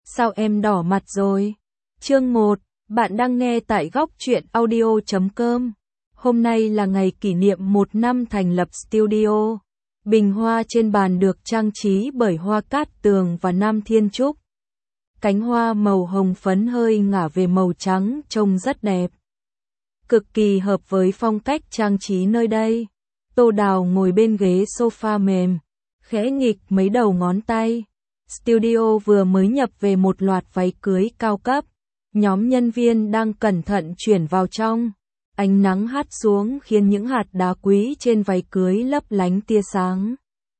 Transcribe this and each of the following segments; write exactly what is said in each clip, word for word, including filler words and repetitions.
Sao em đỏ mặt rồi? Chương một, bạn đang nghe tại góc truyện audio chấm com. Hôm nay là ngày kỷ niệm một năm thành lập studio. Bình hoa trên bàn được trang trí bởi hoa cát tường và nam thiên trúc. Cánh hoa màu hồng phấn hơi ngả về màu trắng trông rất đẹp. Cực kỳ hợp với phong cách trang trí nơi đây. Tô Đào ngồi bên ghế sofa mềm, khẽ nghịch mấy đầu ngón tay. Studio vừa mới nhập về một loạt váy cưới cao cấp. Nhóm nhân viên đang cẩn thận chuyển vào trong. Ánh nắng hắt xuống khiến những hạt đá quý trên váy cưới lấp lánh tia sáng.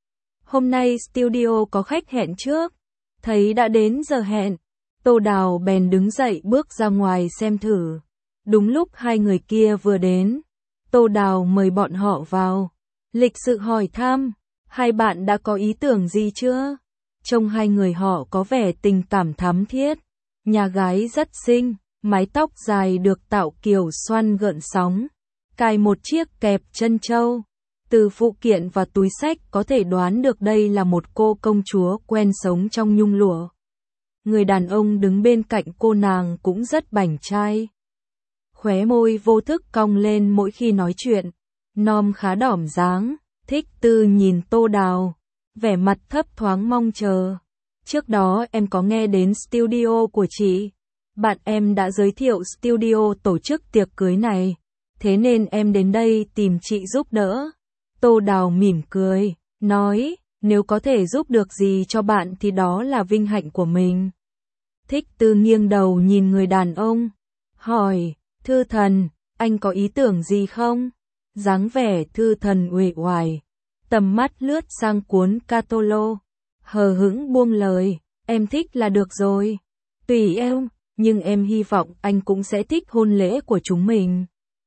Hôm nay studio có khách hẹn trước. Thấy đã đến giờ hẹn, Tô Đào bèn đứng dậy bước ra ngoài xem thử. Đúng lúc hai người kia vừa đến, Tô Đào mời bọn họ vào. Lịch sự hỏi thăm, hai bạn đã có ý tưởng gì chưa? Trông hai người họ có vẻ tình cảm thắm thiết. Nhà gái rất xinh, mái tóc dài được tạo kiểu xoăn gợn sóng, cài một chiếc kẹp chân châu. Từ phụ kiện và túi xách có thể đoán được đây là một cô công chúa quen sống trong nhung lụa. Người đàn ông đứng bên cạnh cô nàng cũng rất bảnh trai. Khóe môi vô thức cong lên mỗi khi nói chuyện, nom khá đỏm dáng. Thích Tư nhìn Tô Đào, vẻ mặt thấp thoáng mong chờ. Trước đó em có nghe đến studio của chị. Bạn em đã giới thiệu studio tổ chức tiệc cưới này, thế nên em đến đây tìm chị giúp đỡ. Tô Đào mỉm cười, nói, nếu có thể giúp được gì cho bạn thì đó là vinh hạnh của mình. Thích Tư nghiêng đầu nhìn người đàn ông, hỏi, Thư Thần, anh có ý tưởng gì không? Dáng vẻ Thư Thần uể oải, tầm mắt lướt sang cuốn catalog, hờ hững buông lời, em thích là được rồi. Tùy em, nhưng em hy vọng anh cũng sẽ thích hôn lễ của chúng mình.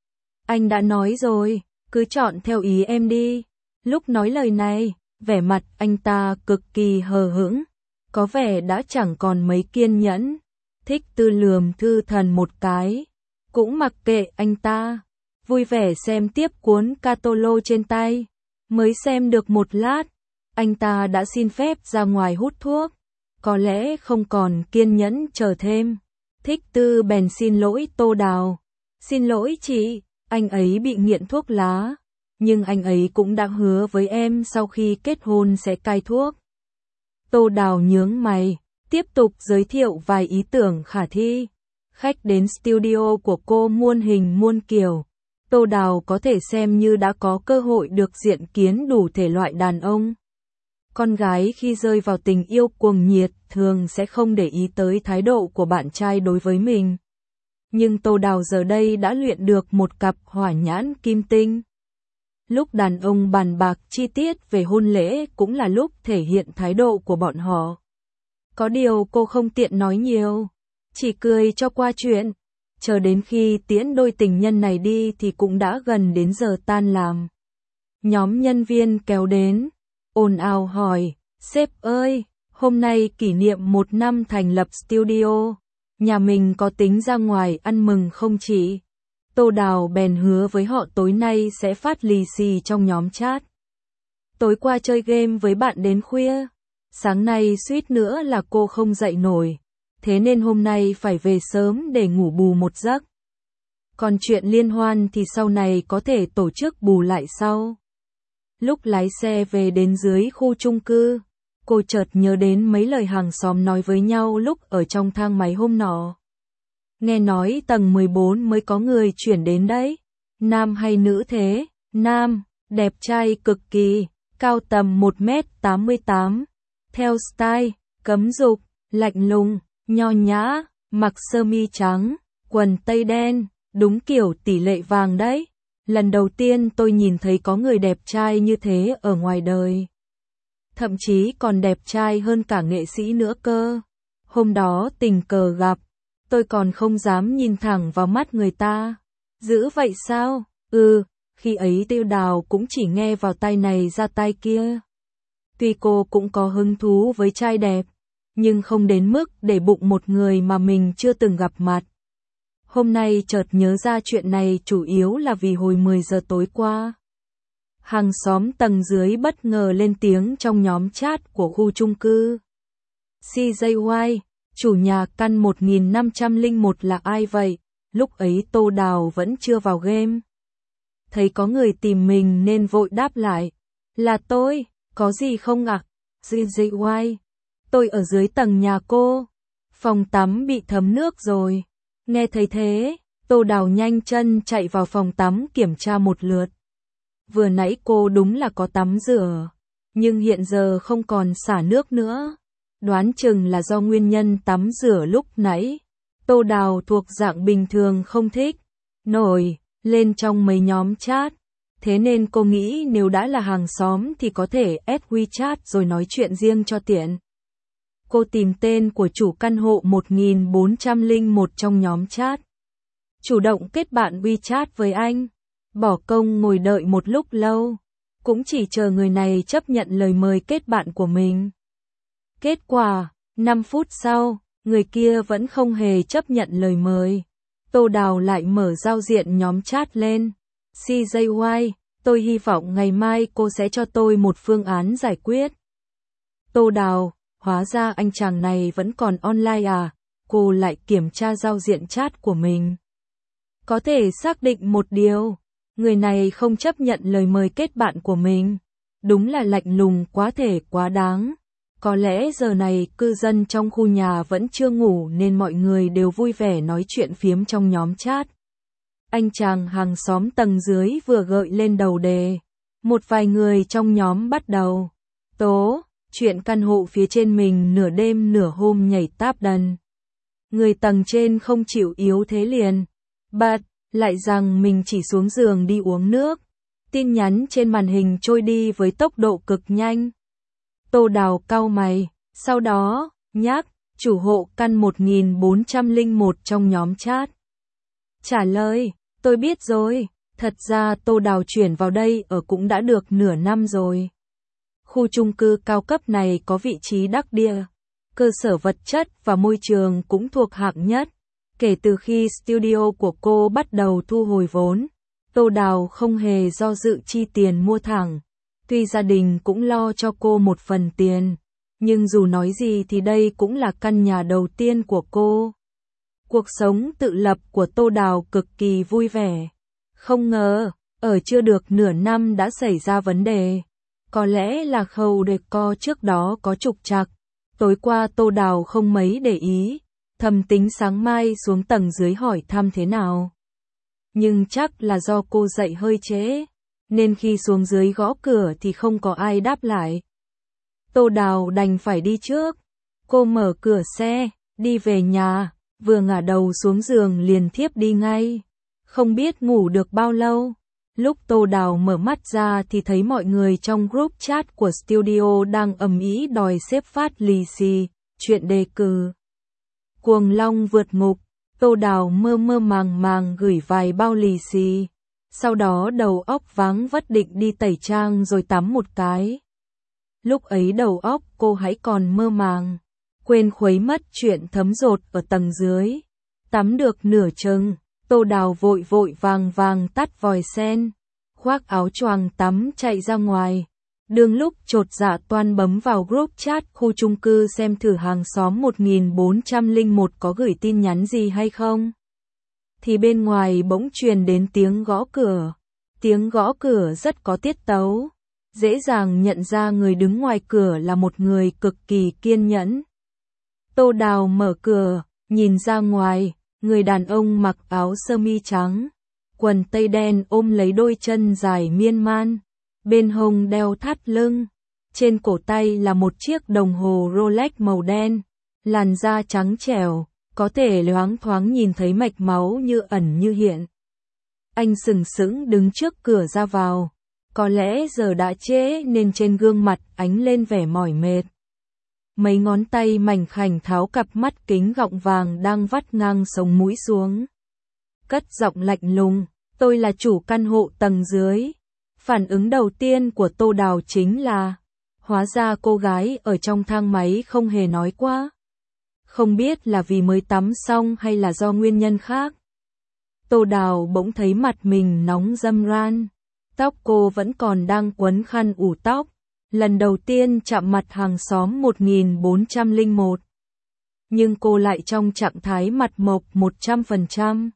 Anh đã nói rồi, cứ chọn theo ý em đi. Lúc nói lời này, vẻ mặt anh ta cực kỳ hờ hững, có vẻ đã chẳng còn mấy kiên nhẫn. Thích Tư lườm Thư Thần một cái, cũng mặc kệ anh ta, vui vẻ xem tiếp cuốn catalog trên tay. Mới xem được một lát, anh ta đã xin phép ra ngoài hút thuốc, có lẽ không còn kiên nhẫn chờ thêm. Thích Tư bèn xin lỗi Tô Đào. Xin lỗi chị, anh ấy bị nghiện thuốc lá, nhưng anh ấy cũng đã hứa với em sau khi kết hôn sẽ cai thuốc. Tô Đào nhướng mày, tiếp tục giới thiệu vài ý tưởng khả thi. Khách đến studio của cô muôn hình muôn kiểu. Tô Đào có thể xem như đã có cơ hội được diện kiến đủ thể loại đàn ông. Con gái khi rơi vào tình yêu cuồng nhiệt thường sẽ không để ý tới thái độ của bạn trai đối với mình. Nhưng Tô Đào giờ đây đã luyện được một cặp hỏa nhãn kim tinh. Lúc đàn ông bàn bạc chi tiết về hôn lễ cũng là lúc thể hiện thái độ của bọn họ. Có điều cô không tiện nói nhiều, chỉ cười cho qua chuyện. Chờ đến khi tiễn đôi tình nhân này đi thì cũng đã gần đến giờ tan làm. Nhóm nhân viên kéo đến, ồn ào hỏi, sếp ơi, hôm nay kỷ niệm một năm thành lập studio, nhà mình có tính ra ngoài ăn mừng không chị? Tô Đào bèn hứa với họ tối nay sẽ phát lì xì trong nhóm chat. Tối qua chơi game với bạn đến khuya, sáng nay suýt nữa là cô không dậy nổi. Thế nên hôm nay phải về sớm để ngủ bù một giấc. Còn chuyện liên hoan thì sau này có thể tổ chức bù lại sau. Lúc lái xe về đến dưới khu chung cư, cô chợt nhớ đến mấy lời hàng xóm nói với nhau lúc ở trong thang máy hôm nọ. Nghe nói tầng mười bốn mới có người chuyển đến đấy. Nam hay nữ thế? Nam, đẹp trai cực kỳ, cao tầm một mét tám mươi tám. Theo style, cấm dục, lạnh lùng, nho nhã, mặc sơ mi trắng, quần tây đen, đúng kiểu tỷ lệ vàng đấy. Lần đầu tiên tôi nhìn thấy có người đẹp trai như thế ở ngoài đời. Thậm chí còn đẹp trai hơn cả nghệ sĩ nữa cơ. Hôm đó tình cờ gặp, tôi còn không dám nhìn thẳng vào mắt người ta. Dữ vậy sao? Ừ, khi ấy Tiêu Đào cũng chỉ nghe vào tai này ra tai kia. Tuy cô cũng có hứng thú với trai đẹp, nhưng không đến mức để bụng một người mà mình chưa từng gặp mặt. Hôm nay chợt nhớ ra chuyện này chủ yếu là vì hồi mười giờ tối qua. Hàng xóm tầng dưới bất ngờ lên tiếng trong nhóm chat của khu chung cư. xê gi i, Chủ nhà căn một nghìn năm trăm lẻ một là ai vậy? Lúc ấy Tô Đào vẫn chưa vào game. Thấy có người tìm mình nên vội đáp lại. Là tôi, có gì không ạ? giê giê i, tôi ở dưới tầng nhà cô. Phòng tắm bị thấm nước rồi. Nghe thấy thế, Tô Đào nhanh chân chạy vào phòng tắm kiểm tra một lượt. Vừa nãy cô đúng là có tắm rửa, nhưng hiện giờ không còn xả nước nữa. Đoán chừng là do nguyên nhân tắm rửa lúc nãy. Tô Đào thuộc dạng bình thường không thích nổi lên trong mấy nhóm chat. Thế nên cô nghĩ nếu đã là hàng xóm thì có thể add WeChat rồi nói chuyện riêng cho tiện. Cô tìm tên của chủ căn hộ một nghìn bốn trăm lẻ một trong nhóm chat. Chủ động kết bạn WeChat với anh. Bỏ công ngồi đợi một lúc lâu. Cũng chỉ chờ người này chấp nhận lời mời kết bạn của mình. Kết quả, năm phút sau, người kia vẫn không hề chấp nhận lời mời. Tô Đào lại mở giao diện nhóm chat lên. xê giê i, tôi hy vọng ngày mai cô sẽ cho tôi một phương án giải quyết. Tô Đào, hóa ra anh chàng này vẫn còn online à? Cô lại kiểm tra giao diện chat của mình. Có thể xác định một điều, người này không chấp nhận lời mời kết bạn của mình. Đúng là lạnh lùng quá thể quá đáng. Có lẽ giờ này cư dân trong khu nhà vẫn chưa ngủ nên mọi người đều vui vẻ nói chuyện phiếm trong nhóm chat. Anh chàng hàng xóm tầng dưới vừa gợi lên đầu đề. Một vài người trong nhóm bắt đầu tố chuyện căn hộ phía trên mình nửa đêm nửa hôm nhảy táp đần. Người tầng trên không chịu yếu thế liền bật lại rằng mình chỉ xuống giường đi uống nước. Tin nhắn trên màn hình trôi đi với tốc độ cực nhanh. Tô Đào cau mày, sau đó nhắc chủ hộ căn một nghìn bốn trăm lẻ một trong nhóm chat. Trả lời, tôi biết rồi, thật ra Tô Đào chuyển vào đây ở cũng đã được nửa năm rồi. Khu chung cư cao cấp này có vị trí đắc địa, cơ sở vật chất và môi trường cũng thuộc hạng nhất. Kể từ khi studio của cô bắt đầu thu hồi vốn, Tô Đào không hề do dự chi tiền mua thẳng. Tuy gia đình cũng lo cho cô một phần tiền, nhưng dù nói gì thì đây cũng là căn nhà đầu tiên của cô. Cuộc sống tự lập của Tô Đào cực kỳ vui vẻ. Không ngờ, ở chưa được nửa năm đã xảy ra vấn đề. Có lẽ là khâu decor trước đó có trục trặc. Tối qua Tô Đào không mấy để ý, thầm tính sáng mai xuống tầng dưới hỏi thăm thế nào. Nhưng chắc là do cô dậy hơi trễ, nên khi xuống dưới gõ cửa thì không có ai đáp lại. Tô Đào đành phải đi trước. Cô mở cửa xe, đi về nhà, vừa ngả đầu xuống giường liền thiếp đi ngay. Không biết ngủ được bao lâu. Lúc Tô Đào mở mắt ra thì thấy mọi người trong group chat của studio đang ầm ĩ đòi xếp phát lì xì, chuyện đề cử. Cuồng long vượt ngục, Tô Đào mơ mơ màng màng gửi vài bao lì xì. Sau đó đầu óc váng vất định đi tẩy trang rồi tắm một cái. Lúc ấy đầu óc cô hãy còn mơ màng, quên khuấy mất chuyện thấm dột ở tầng dưới. Tắm được nửa chừng, Tô Đào vội vội vàng vàng tắt vòi sen, khoác áo choàng tắm chạy ra ngoài. Đương lúc chột dạ toan bấm vào group chat khu chung cư xem thử hàng xóm một nghìn bốn trăm lẻ một có gửi tin nhắn gì hay không. Thì bên ngoài bỗng truyền đến tiếng gõ cửa. Tiếng gõ cửa rất có tiết tấu. Dễ dàng nhận ra người đứng ngoài cửa là một người cực kỳ kiên nhẫn. Tô Đào mở cửa, nhìn ra ngoài, người đàn ông mặc áo sơ mi trắng, quần tây đen ôm lấy đôi chân dài miên man, bên hông đeo thắt lưng, trên cổ tay là một chiếc đồng hồ Rolex màu đen, làn da trắng trẻo, có thể loáng thoáng nhìn thấy mạch máu như ẩn như hiện. Anh sừng sững đứng trước cửa ra vào, có lẽ giờ đã trễ nên trên gương mặt ánh lên vẻ mỏi mệt. Mấy ngón tay mảnh khảnh tháo cặp mắt kính gọng vàng đang vắt ngang sống mũi xuống. Cất giọng lạnh lùng, tôi là chủ căn hộ tầng dưới. Phản ứng đầu tiên của Tô Đào chính là, hóa ra cô gái ở trong thang máy không hề nói quá. Không biết là vì mới tắm xong hay là do nguyên nhân khác. Tô Đào bỗng thấy mặt mình nóng râm ran. Tóc cô vẫn còn đang quấn khăn ủ tóc. Lần đầu tiên chạm mặt hàng xóm một nghìn bốn trăm lẻ một. nhưng cô lại trong trạng thái mặt mộc một trăm phần trăm.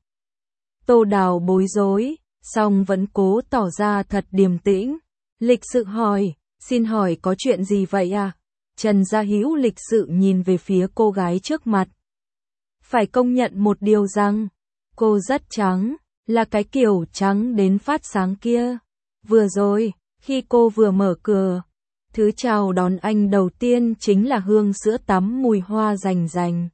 Tô Đào bối rối, song vẫn cố tỏ ra thật điềm tĩnh. Lịch sự hỏi, xin hỏi có chuyện gì vậy à? Trần Gia Hữu lịch sự nhìn về phía cô gái trước mặt. Phải công nhận một điều rằng, cô rất trắng, là cái kiểu trắng đến phát sáng kia. Vừa rồi, khi cô vừa mở cửa, thứ chào đón anh đầu tiên chính là hương sữa tắm mùi hoa rành rành.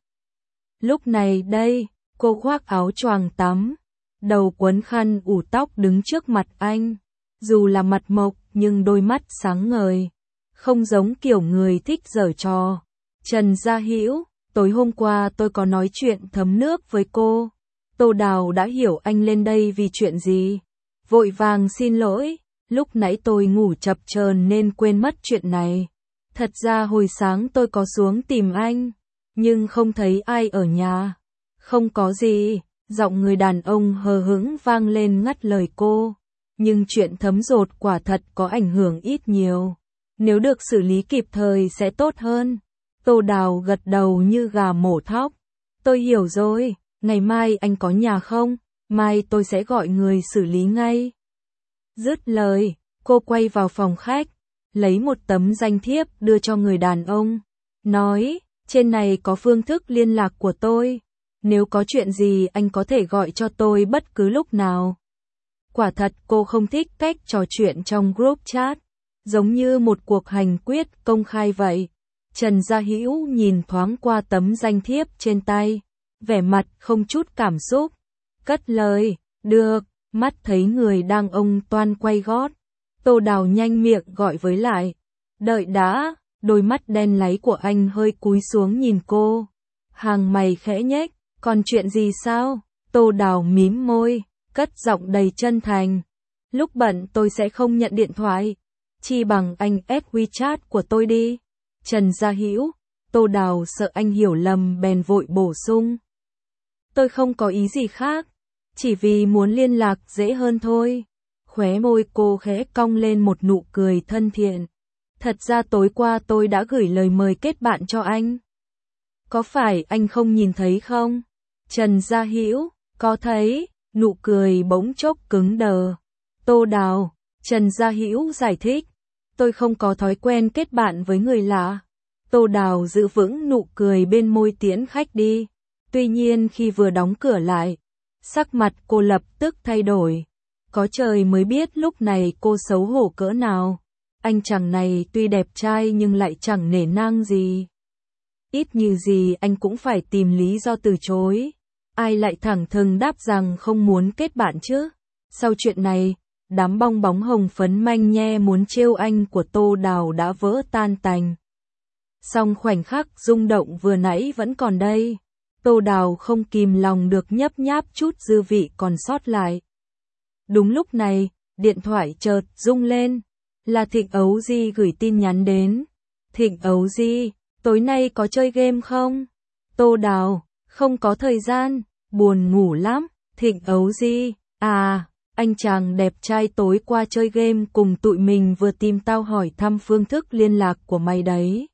Lúc này đây, cô khoác áo choàng tắm, đầu quấn khăn ủ tóc đứng trước mặt anh. Dù là mặt mộc nhưng đôi mắt sáng ngời, không giống kiểu người thích giở trò. Trần Gia Hữu, tối hôm qua tôi có nói chuyện thấm nước với cô. Tô Đào đã hiểu anh lên đây vì chuyện gì. Vội vàng xin lỗi, lúc nãy tôi ngủ chập chờn nên quên mất chuyện này. Thật ra hồi sáng tôi có xuống tìm anh, nhưng không thấy ai ở nhà. Không có gì, giọng người đàn ông hờ hững vang lên ngắt lời cô. Nhưng chuyện thấm dột quả thật có ảnh hưởng ít nhiều. Nếu được xử lý kịp thời sẽ tốt hơn. Tô Đào gật đầu như gà mổ thóc. Tôi hiểu rồi, ngày mai anh có nhà không? Mai tôi sẽ gọi người xử lý ngay. Dứt lời, cô quay vào phòng khách, lấy một tấm danh thiếp đưa cho người đàn ông. Nói, trên này có phương thức liên lạc của tôi. Nếu có chuyện gì anh có thể gọi cho tôi bất cứ lúc nào. Quả thật cô không thích cách trò chuyện trong group chat, giống như một cuộc hành quyết công khai vậy. Trần Gia Hữu nhìn thoáng qua tấm danh thiếp trên tay, vẻ mặt không chút cảm xúc. Cất lời, được, mắt thấy người đang ông toan quay gót. Tô Đào nhanh miệng gọi với lại. Đợi đã, đôi mắt đen láy của anh hơi cúi xuống nhìn cô. Hàng mày khẽ nhếch, còn chuyện gì sao? Tô Đào mím môi, cất giọng đầy chân thành. Lúc bận tôi sẽ không nhận điện thoại. Chi bằng anh add WeChat của tôi đi. Trần Gia Hữu, Tô Đào sợ anh hiểu lầm bèn vội bổ sung. Tôi không có ý gì khác, chỉ vì muốn liên lạc dễ hơn thôi. Khóe môi cô khẽ cong lên một nụ cười thân thiện. Thật ra tối qua tôi đã gửi lời mời kết bạn cho anh. Có phải anh không nhìn thấy không? Trần Gia Hữu, có thấy, nụ cười bỗng chốc cứng đờ. Tô Đào, Trần Gia Hữu giải thích. Tôi không có thói quen kết bạn với người lạ. Tô Đào giữ vững nụ cười bên môi tiễn khách đi. Tuy nhiên khi vừa đóng cửa lại, sắc mặt cô lập tức thay đổi. Có trời mới biết lúc này cô xấu hổ cỡ nào. Anh chàng này tuy đẹp trai nhưng lại chẳng nể nang gì. Ít như gì anh cũng phải tìm lý do từ chối. Ai lại thẳng thừng đáp rằng không muốn kết bạn chứ? Sau chuyện này, đám bong bóng hồng phấn manh nhe muốn trêu anh của Tô Đào đã vỡ tan tành. Song khoảnh khắc rung động vừa nãy vẫn còn đây. Tô Đào không kìm lòng được nhấp nháp chút dư vị còn sót lại. Đúng lúc này, điện thoại chợt rung lên. Là Thịnh Ấu Di gửi tin nhắn đến. Thịnh Ấu Di, tối nay có chơi game không? Tô Đào, không có thời gian, buồn ngủ lắm. Thịnh Ấu Di, à, anh chàng đẹp trai tối qua chơi game cùng tụi mình vừa tìm tao hỏi thăm phương thức liên lạc của mày đấy.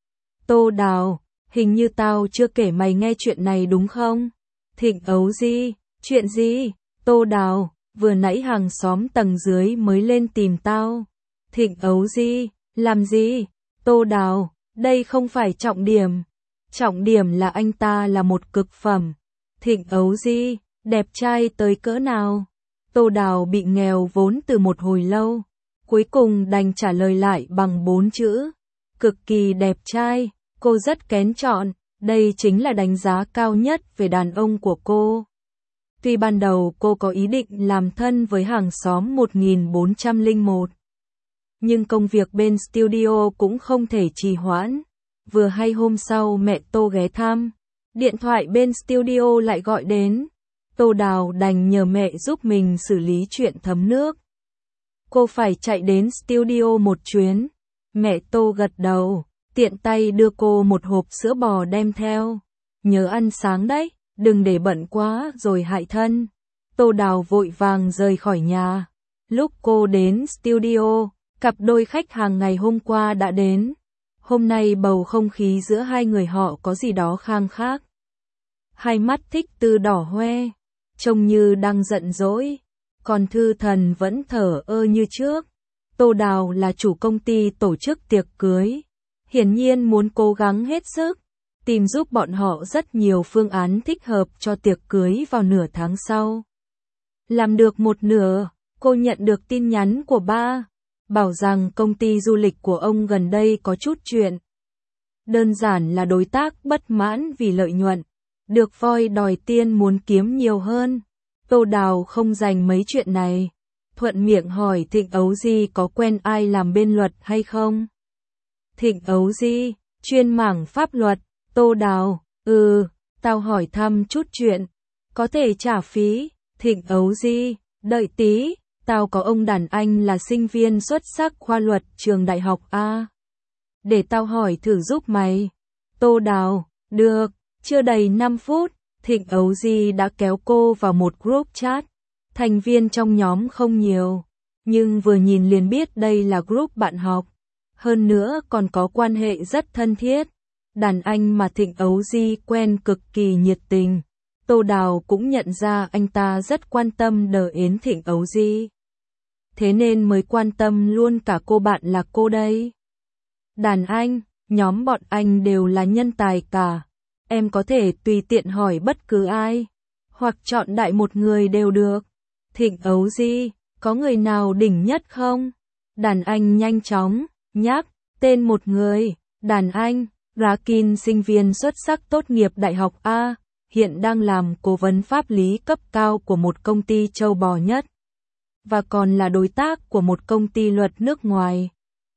Tô Đào, hình như tao chưa kể mày nghe chuyện này đúng không? Thịnh Ấu Di, chuyện gì? Tô Đào, vừa nãy hàng xóm tầng dưới mới lên tìm tao. Thịnh Ấu Di, làm gì? Tô Đào, đây không phải trọng điểm. Trọng điểm là anh ta là một cực phẩm. Thịnh Ấu Di, đẹp trai tới cỡ nào? Tô Đào bị nghèo vốn từ một hồi lâu. Cuối cùng đành trả lời lại bằng bốn chữ. Cực kỳ đẹp trai, cô rất kén chọn. Đây chính là đánh giá cao nhất về đàn ông của cô. Tuy ban đầu cô có ý định làm thân với hàng xóm một nghìn bốn trăm lẻ một. Nhưng công việc bên studio cũng không thể trì hoãn. Vừa hay hôm sau mẹ Tô ghé thăm, điện thoại bên studio lại gọi đến. Tô Đào đành nhờ mẹ giúp mình xử lý chuyện thấm nước. Cô phải chạy đến studio một chuyến. Mẹ Tô gật đầu, tiện tay đưa cô một hộp sữa bò đem theo. Nhớ ăn sáng đấy, đừng để bận quá rồi hại thân. Tô Đào vội vàng rời khỏi nhà. Lúc cô đến studio, cặp đôi khách hàng ngày hôm qua đã đến. Hôm nay bầu không khí giữa hai người họ có gì đó khang khác. Hai mắt Thích Tư đỏ hoe, trông như đang giận dỗi, còn Thư Thần vẫn thở ơ như trước. Tô Đào là chủ công ty tổ chức tiệc cưới, hiển nhiên muốn cố gắng hết sức, tìm giúp bọn họ rất nhiều phương án thích hợp cho tiệc cưới vào nửa tháng sau. Làm được một nửa, cô nhận được tin nhắn của ba, bảo rằng công ty du lịch của ông gần đây có chút chuyện. Đơn giản là đối tác bất mãn vì lợi nhuận, được voi đòi tiên muốn kiếm nhiều hơn. Tô Đào không dành mấy chuyện này, thuận miệng hỏi Thịnh Ấu Di có quen ai làm bên luật hay không. Thịnh Ấu Di, chuyên mảng pháp luật. Tô Đào, ừ, tao hỏi thăm chút chuyện, có thể trả phí. Thịnh Ấu Di, đợi tí, tao có ông đàn anh là sinh viên xuất sắc khoa luật trường đại học A. Để tao hỏi thử giúp mày. Tô Đào, được, chưa đầy năm phút, Thịnh Ấu Di đã kéo cô vào một group chat. Thành viên trong nhóm không nhiều, nhưng vừa nhìn liền biết đây là group bạn học. Hơn nữa còn có quan hệ rất thân thiết. Đàn anh mà Thịnh Ấu Di quen cực kỳ nhiệt tình. Tô Đào cũng nhận ra anh ta rất quan tâm đờ ến Thịnh Ấu Di. Thế nên mới quan tâm luôn cả cô bạn là cô đây. Đàn anh, nhóm bọn anh đều là nhân tài cả. Em có thể tùy tiện hỏi bất cứ ai, hoặc chọn đại một người đều được. Thịnh Ấu Di, có người nào đỉnh nhất không? Đàn anh nhanh chóng, nhắc, tên một người. Đàn anh, Rakin sinh viên xuất sắc tốt nghiệp đại học A, hiện đang làm cố vấn pháp lý cấp cao của một công ty châu bò nhất. Và còn là đối tác của một công ty luật nước ngoài.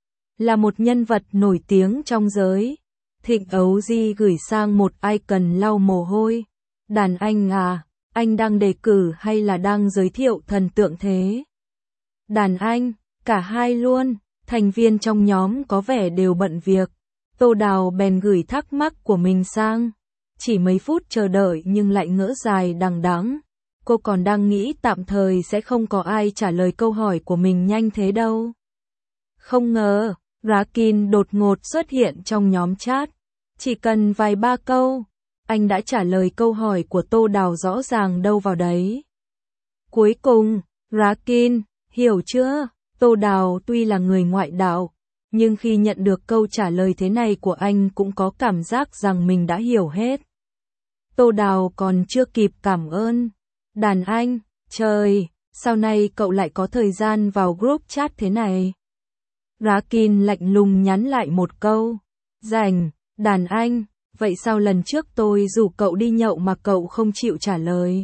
Là một nhân vật nổi tiếng trong giới. Thịnh Ấu Di gửi sang một icon lau mồ hôi. Đàn anh à, anh đang đề cử hay là đang giới thiệu thần tượng thế? Đàn anh, cả hai luôn, thành viên trong nhóm có vẻ đều bận việc. Tô Đào bèn gửi thắc mắc của mình sang. Chỉ mấy phút chờ đợi nhưng lại ngỡ dài đằng đẵng. Cô còn đang nghĩ tạm thời sẽ không có ai trả lời câu hỏi của mình nhanh thế đâu. Không ngờ, Rakin đột ngột xuất hiện trong nhóm chat. Chỉ cần vài ba câu, anh đã trả lời câu hỏi của Tô Đào rõ ràng đâu vào đấy. Cuối cùng, Rakin, hiểu chưa? Tô Đào tuy là người ngoại đạo, nhưng khi nhận được câu trả lời thế này của anh cũng có cảm giác rằng mình đã hiểu hết. Tô Đào còn chưa kịp cảm ơn. Đàn anh, trời, sau này cậu lại có thời gian vào group chat thế này? Rakin lạnh lùng nhắn lại một câu. Rảnh, đàn anh, vậy sao lần trước tôi rủ cậu đi nhậu mà cậu không chịu trả lời?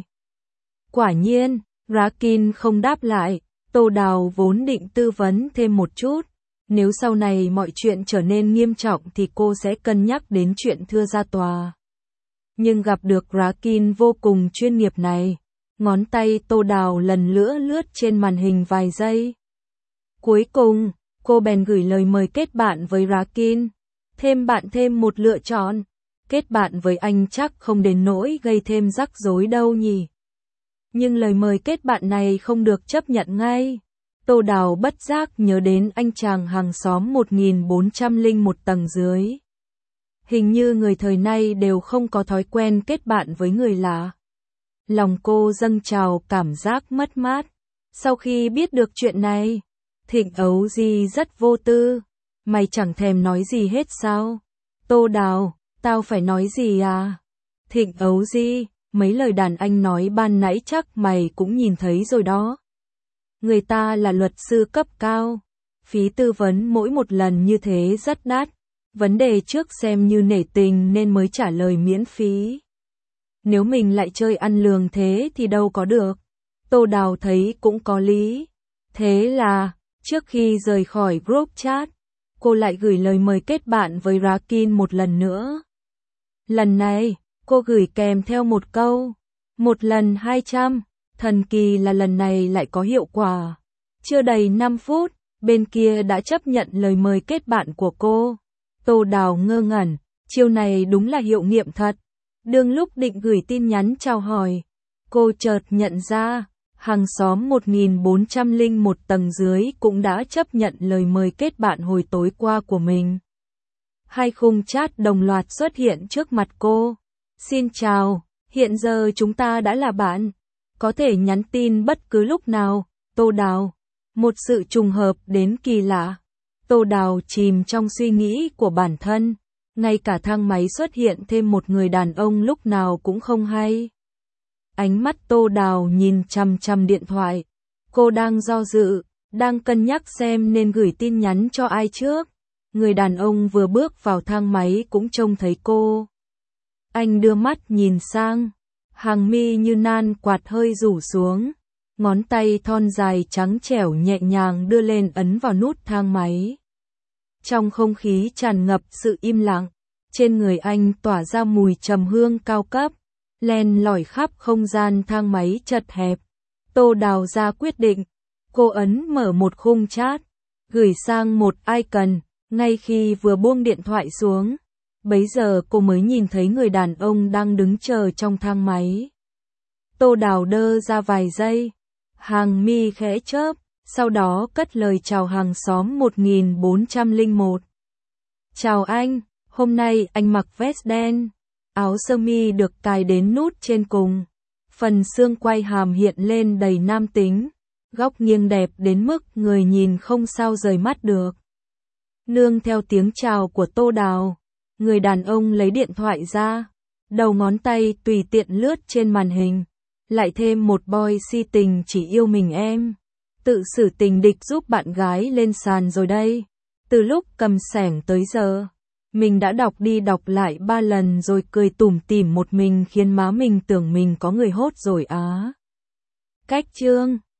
Quả nhiên, Rakin không đáp lại. Tô Đào vốn định tư vấn thêm một chút. Nếu sau này mọi chuyện trở nên nghiêm trọng thì cô sẽ cân nhắc đến chuyện thưa ra tòa. Nhưng gặp được Rakin vô cùng chuyên nghiệp này, ngón tay Tô Đào lần nữa lướt trên màn hình vài giây. Cuối cùng, cô bèn gửi lời mời kết bạn với Rakin. Thêm bạn thêm một lựa chọn. Kết bạn với anh chắc không đến nỗi gây thêm rắc rối đâu nhỉ. Nhưng lời mời kết bạn này không được chấp nhận ngay. Tô Đào bất giác nhớ đến anh chàng hàng xóm một nghìn bốn trăm lẻ một tầng dưới. Hình như người thời nay đều không có thói quen kết bạn với người lạ. Lòng cô dâng trào cảm giác mất mát. Sau khi biết được chuyện này, Thịnh Ấu Di rất vô tư. Mày chẳng thèm nói gì hết sao? Tô Đào, tao phải nói gì à? Thịnh Ấu Di, mấy lời đàn anh nói ban nãy chắc mày cũng nhìn thấy rồi đó. Người ta là luật sư cấp cao. Phí tư vấn mỗi một lần như thế rất đắt. Vấn đề trước xem như nể tình nên mới trả lời miễn phí. Nếu mình lại chơi ăn lường thế thì đâu có được. Tô Đào thấy cũng có lý. Thế là, trước khi rời khỏi group chat, cô lại gửi lời mời kết bạn với Rakin một lần nữa. Lần này, cô gửi kèm theo một câu. Một lần hai trăm, thần kỳ là lần này lại có hiệu quả. Chưa đầy năm phút, bên kia đã chấp nhận lời mời kết bạn của cô. Tô Đào ngơ ngẩn, chiêu này đúng là hiệu nghiệm thật. Đương lúc định gửi tin nhắn chào hỏi, cô chợt nhận ra, hàng xóm một nghìn bốn trăm lẻ một tầng dưới cũng đã chấp nhận lời mời kết bạn hồi tối qua của mình. Hai khung chat đồng loạt xuất hiện trước mặt cô. Xin chào, hiện giờ chúng ta đã là bạn. Có thể nhắn tin bất cứ lúc nào, Tô Đào. Một sự trùng hợp đến kỳ lạ. Tô Đào chìm trong suy nghĩ của bản thân. Ngay cả thang máy xuất hiện thêm một người đàn ông lúc nào cũng không hay. Ánh mắt Tô Đào nhìn chằm chằm điện thoại. Cô đang do dự, đang cân nhắc xem nên gửi tin nhắn cho ai trước. Người đàn ông vừa bước vào thang máy cũng trông thấy cô. Anh đưa mắt nhìn sang, hàng mi như nan quạt hơi rủ xuống, ngón tay thon dài trắng trẻo nhẹ nhàng đưa lên ấn vào nút thang máy. Trong không khí tràn ngập sự im lặng, trên người anh tỏa ra mùi trầm hương cao cấp, len lỏi khắp không gian thang máy chật hẹp. Tô Đào ra quyết định, cô ấn mở một khung chat, gửi sang một icon, ngay khi vừa buông điện thoại xuống. Bấy giờ cô mới nhìn thấy người đàn ông đang đứng chờ trong thang máy. Tô Đào đơ ra vài giây, hàng mi khẽ chớp, sau đó cất lời chào hàng xóm một nghìn bốn trăm lẻ một. Chào anh, hôm nay anh mặc vest đen, áo sơ mi được cài đến nút trên cùng. Phần xương quai hàm hiện lên đầy nam tính, góc nghiêng đẹp đến mức người nhìn không sao rời mắt được. Nương theo tiếng chào của Tô Đào, người đàn ông lấy điện thoại ra, đầu ngón tay tùy tiện lướt trên màn hình, lại thêm một boy si tình chỉ yêu mình em. Tự xử tình địch giúp bạn gái lên sàn rồi đây. Từ lúc cầm xẻng tới giờ, mình đã đọc đi đọc lại ba lần rồi cười tủm tỉm một mình khiến má mình tưởng mình có người hốt rồi á. Cách chương